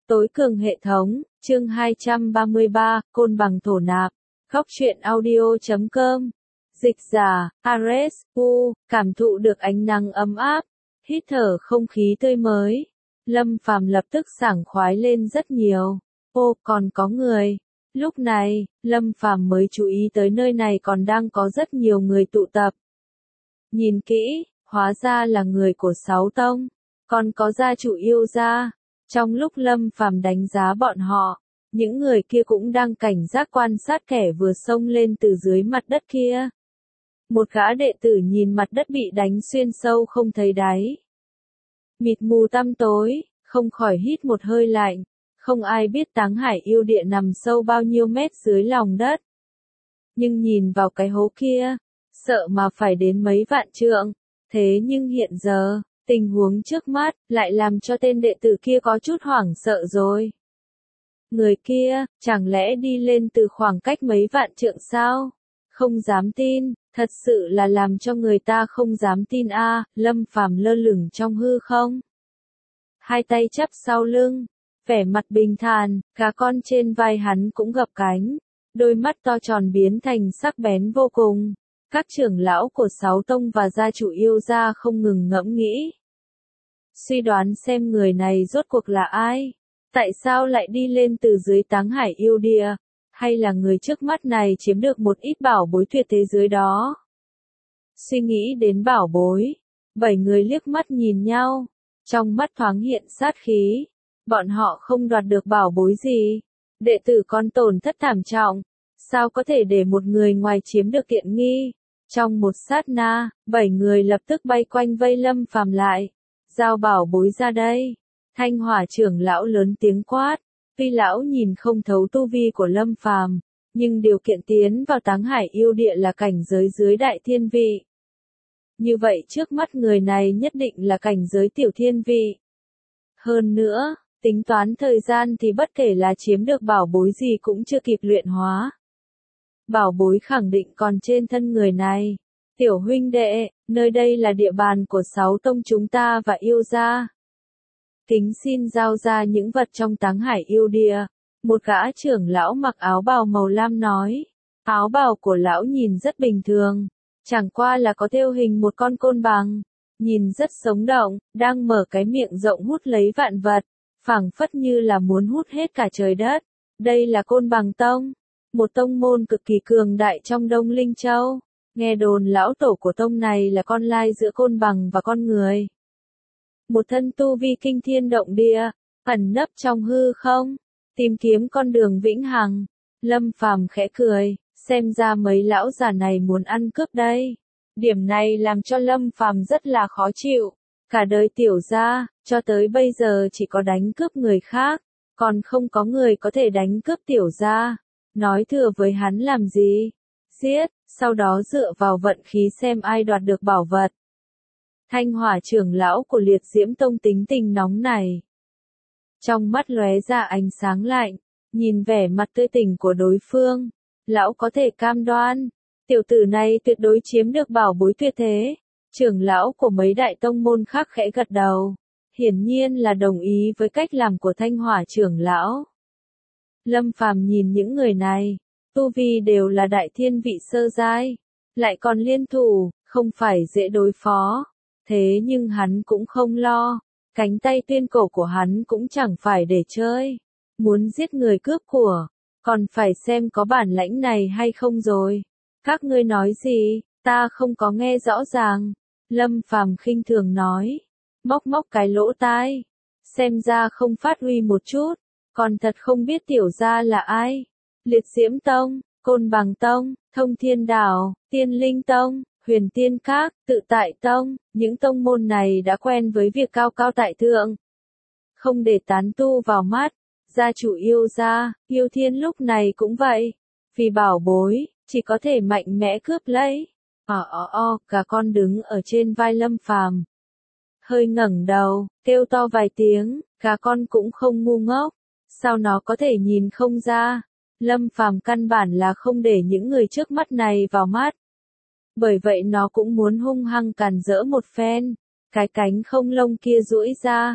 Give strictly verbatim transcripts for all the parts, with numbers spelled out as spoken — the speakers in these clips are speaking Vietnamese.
Tối cường hệ thống, chương hai trăm ba mươi ba, Côn Bằng thổ nạp. Góc truyện audio chấm com. Dịch giả, Ares, U, cảm thụ được ánh nắng ấm áp, hít thở không khí tươi mới. Lâm Phàm lập tức sảng khoái lên rất nhiều. Ô, còn có người. Lúc này, Lâm Phàm mới chú ý tới nơi này còn đang có rất nhiều người tụ tập. Nhìn kỹ, hóa ra là người của Sáu Tông, còn có gia chủ yêu gia. Trong lúc Lâm Phàm đánh giá bọn họ, những người kia cũng đang cảnh giác quan sát kẻ vừa xông lên từ dưới mặt đất kia. Một gã đệ tử nhìn mặt đất bị đánh xuyên sâu không thấy đáy, mịt mù tăm tối, không khỏi hít một hơi lạnh. Không ai biết Táng Hải yêu địa nằm sâu bao nhiêu mét dưới lòng đất. Nhưng nhìn vào cái hố kia, sợ mà phải đến mấy vạn trượng. Thế nhưng hiện giờ, tình huống trước mắt lại làm cho tên đệ tử kia có chút hoảng sợ rồi. Người kia, chẳng lẽ đi lên từ khoảng cách mấy vạn trượng sao? Không dám tin, thật sự là làm cho người ta không dám tin a. À, Lâm Phàm lơ lửng trong hư không, hai tay chắp sau lưng, vẻ mặt bình thản, cá con trên vai hắn cũng gập cánh, đôi mắt to tròn biến thành sắc bén vô cùng. Các trưởng lão của Sáu Tông và gia chủ yêu gia không ngừng ngẫm nghĩ, suy đoán xem người này rốt cuộc là ai, tại sao lại đi lên từ dưới Táng Hải yêu địa, hay là người trước mắt này chiếm được một ít bảo bối tuyệt thế dưới đó. Suy nghĩ đến bảo bối, bảy người liếc mắt nhìn nhau, trong mắt thoáng hiện sát khí. Bọn họ không đoạt được bảo bối gì, đệ tử con tổn thất thảm trọng, sao có thể để một người ngoài chiếm được tiện nghi. Trong một sát na, bảy người lập tức bay quanh vây Lâm Phàm lại. Giao bảo bối ra đây. Thanh Hỏa trưởng lão lớn tiếng quát. Tuy lão nhìn không thấu tu vi của Lâm Phàm, nhưng điều kiện tiến vào Táng Hải yêu địa là cảnh giới dưới đại thiên vị. Như vậy trước mắt người này nhất định là cảnh giới tiểu thiên vị. Hơn nữa, tính toán thời gian thì bất kể là chiếm được bảo bối gì cũng chưa kịp luyện hóa. Bảo bối khẳng định còn trên thân người này. Tiểu huynh đệ, nơi đây là địa bàn của Sáu Tông chúng ta và yêu gia. Kính xin giao ra những vật trong Táng Hải yêu địa. Một gã trưởng lão mặc áo bào màu lam nói. Áo bào của lão nhìn rất bình thường, chẳng qua là có thêu hình một con côn bằng. Nhìn rất sống động, đang mở cái miệng rộng hút lấy vạn vật, phảng phất như là muốn hút hết cả trời đất. Đây là Côn Bằng Tông, một tông môn cực kỳ cường đại trong Đông Linh Châu. Nghe đồn lão tổ của tông này là con lai giữa côn bằng và con người. Một thân tu vi kinh thiên động địa, ẩn nấp trong hư không, tìm kiếm con đường vĩnh hằng. Lâm Phàm khẽ cười, xem ra mấy lão già này muốn ăn cướp đây. Điểm này làm cho Lâm Phàm rất là khó chịu. Cả đời tiểu gia, cho tới bây giờ chỉ có đánh cướp người khác, còn không có người có thể đánh cướp tiểu gia. Nói thừa với hắn làm gì? Giết, sau đó dựa vào vận khí xem ai đoạt được bảo vật. Thanh Hỏa trưởng lão của Liệt Diễm Tông tính tình nóng này. Trong mắt lóe ra ánh sáng lạnh, nhìn vẻ mặt tươi tỉnh của đối phương, lão có thể cam đoan, tiểu tử này tuyệt đối chiếm được bảo bối tuyệt thế. Trưởng lão của mấy đại tông môn khác khẽ gật đầu, hiển nhiên là đồng ý với cách làm của Thanh Hỏa trưởng lão. Lâm Phàm nhìn những người này, tu vi đều là đại thiên vị sơ giai, lại còn liên thủ, không phải dễ đối phó. Thế nhưng hắn cũng không lo, cánh tay tuyên cổ của hắn cũng chẳng phải để chơi. Muốn giết người cướp của, còn phải xem có bản lãnh này hay không rồi. Các ngươi nói gì, ta không có nghe rõ ràng. Lâm Phàm khinh thường nói, móc móc cái lỗ tai, xem ra không phát huy một chút, còn thật không biết tiểu gia là ai. Liệt Diễm Tông, Côn Bằng Tông, Thông Thiên Đảo, Tiên Linh Tông, Huyền Tiên Các, Tự Tại Tông, những tông môn này đã quen với việc cao cao tại thượng, không để tán tu vào mắt. Gia chủ yêu gia, Yêu Thiên lúc này cũng vậy, vì bảo bối, chỉ có thể mạnh mẽ cướp lấy. Ò ò ò, cả con đứng ở trên vai Lâm Phàm, hơi ngẩng đầu, kêu to vài tiếng. Cả con cũng không ngu ngốc, sao nó có thể nhìn không ra? Lâm Phàm căn bản là không để những người trước mắt này vào mắt. Bởi vậy nó cũng muốn hung hăng càn rỡ một phen. Cái cánh không lông kia duỗi ra,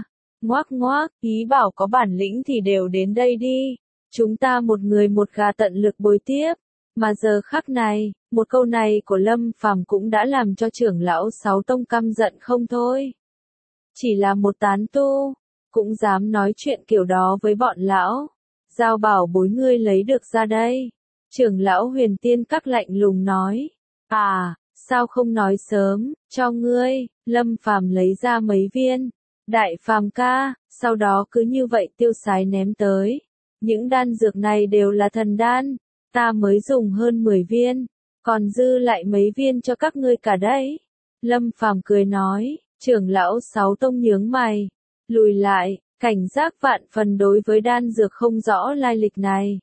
Ngoác ngoác, ý bảo có bản lĩnh thì đều đến đây đi. Chúng ta một người một gà tận lực bồi tiếp. Mà giờ khắc này, một câu này của Lâm Phàm cũng đã làm cho trưởng lão Sáu Tông căm giận không thôi. Chỉ là một tán tu, cũng dám nói chuyện kiểu đó với bọn lão. Giao bảo bối ngươi lấy được ra đây. Trưởng lão Huyền Tiên Các lạnh lùng nói. À, sao không nói sớm, cho ngươi. Lâm Phàm lấy ra mấy viên. Đại Phàm ca, sau đó cứ như vậy tiêu sái ném tới. Những đan dược này đều là thần đan. Ta mới dùng hơn mười viên, còn dư lại mấy viên cho các ngươi cả đấy. Lâm Phàm cười nói, trưởng lão Sáu Tông nhướng mày, lùi lại, cảnh giác vạn phần đối với đan dược không rõ lai lịch này.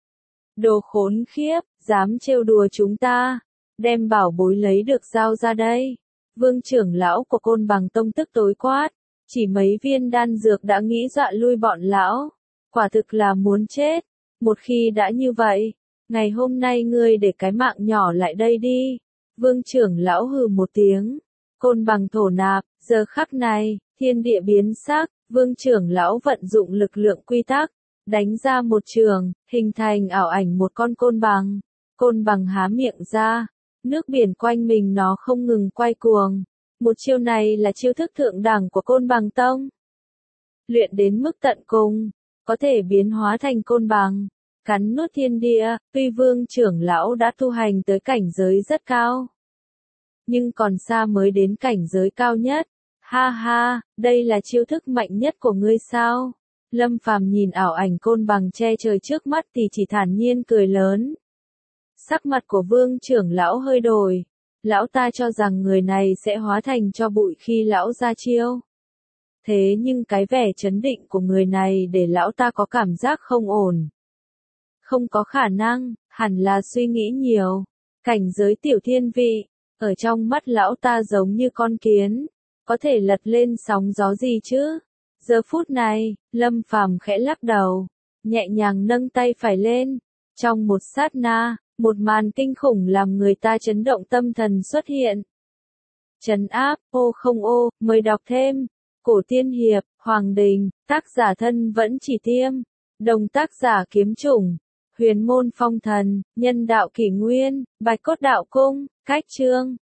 Đồ khốn khiếp, dám trêu đùa chúng ta, đem bảo bối lấy được giao ra đây. Vương trưởng lão của Côn Bằng Tông tức tối quát, chỉ mấy viên đan dược đã nghĩ dọa lui bọn lão, quả thực là muốn chết. Một khi đã như vậy, ngày hôm nay ngươi để cái mạng nhỏ lại đây đi. Vương trưởng lão hừ một tiếng. Côn Bằng thổ nạp, giờ khắc này, thiên địa biến sắc, vương trưởng lão vận dụng lực lượng quy tắc, đánh ra một trường, hình thành ảo ảnh một con côn bằng. Côn bằng há miệng ra, nước biển quanh mình nó không ngừng quay cuồng. Một chiêu này là chiêu thức thượng đẳng của Côn Bằng Tông. Luyện đến mức tận cùng, có thể biến hóa thành côn bằng. Cắn nuốt thiên địa, tuy vương trưởng lão đã tu hành tới cảnh giới rất cao. Nhưng còn xa mới đến cảnh giới cao nhất. Ha ha, đây là chiêu thức mạnh nhất của ngươi sao? Lâm Phàm nhìn ảo ảnh côn bằng che trời trước mắt thì chỉ thản nhiên cười lớn. Sắc mặt của vương trưởng lão hơi đổi. Lão ta cho rằng người này sẽ hóa thành cho bụi khi lão ra chiêu. Thế nhưng cái vẻ chấn định của người này để lão ta có cảm giác không ổn. Không có khả năng, hẳn là suy nghĩ nhiều. Cảnh giới tiểu thiên vị, ở trong mắt lão ta giống như con kiến, có thể lật lên sóng gió gì chứ? Giờ phút này, Lâm Phàm khẽ lắc đầu, nhẹ nhàng nâng tay phải lên. Trong một sát na, một màn kinh khủng làm người ta chấn động tâm thần xuất hiện. Trấn áp, ô không ô, mời đọc thêm. Cổ tiên hiệp, Hoàng Đình, tác giả thân vẫn chỉ tiêm. Đồng tác giả kiếm chủng. Huyền môn phong thần, nhân đạo kỷ nguyên, bạch cốt đạo cung, cách chương.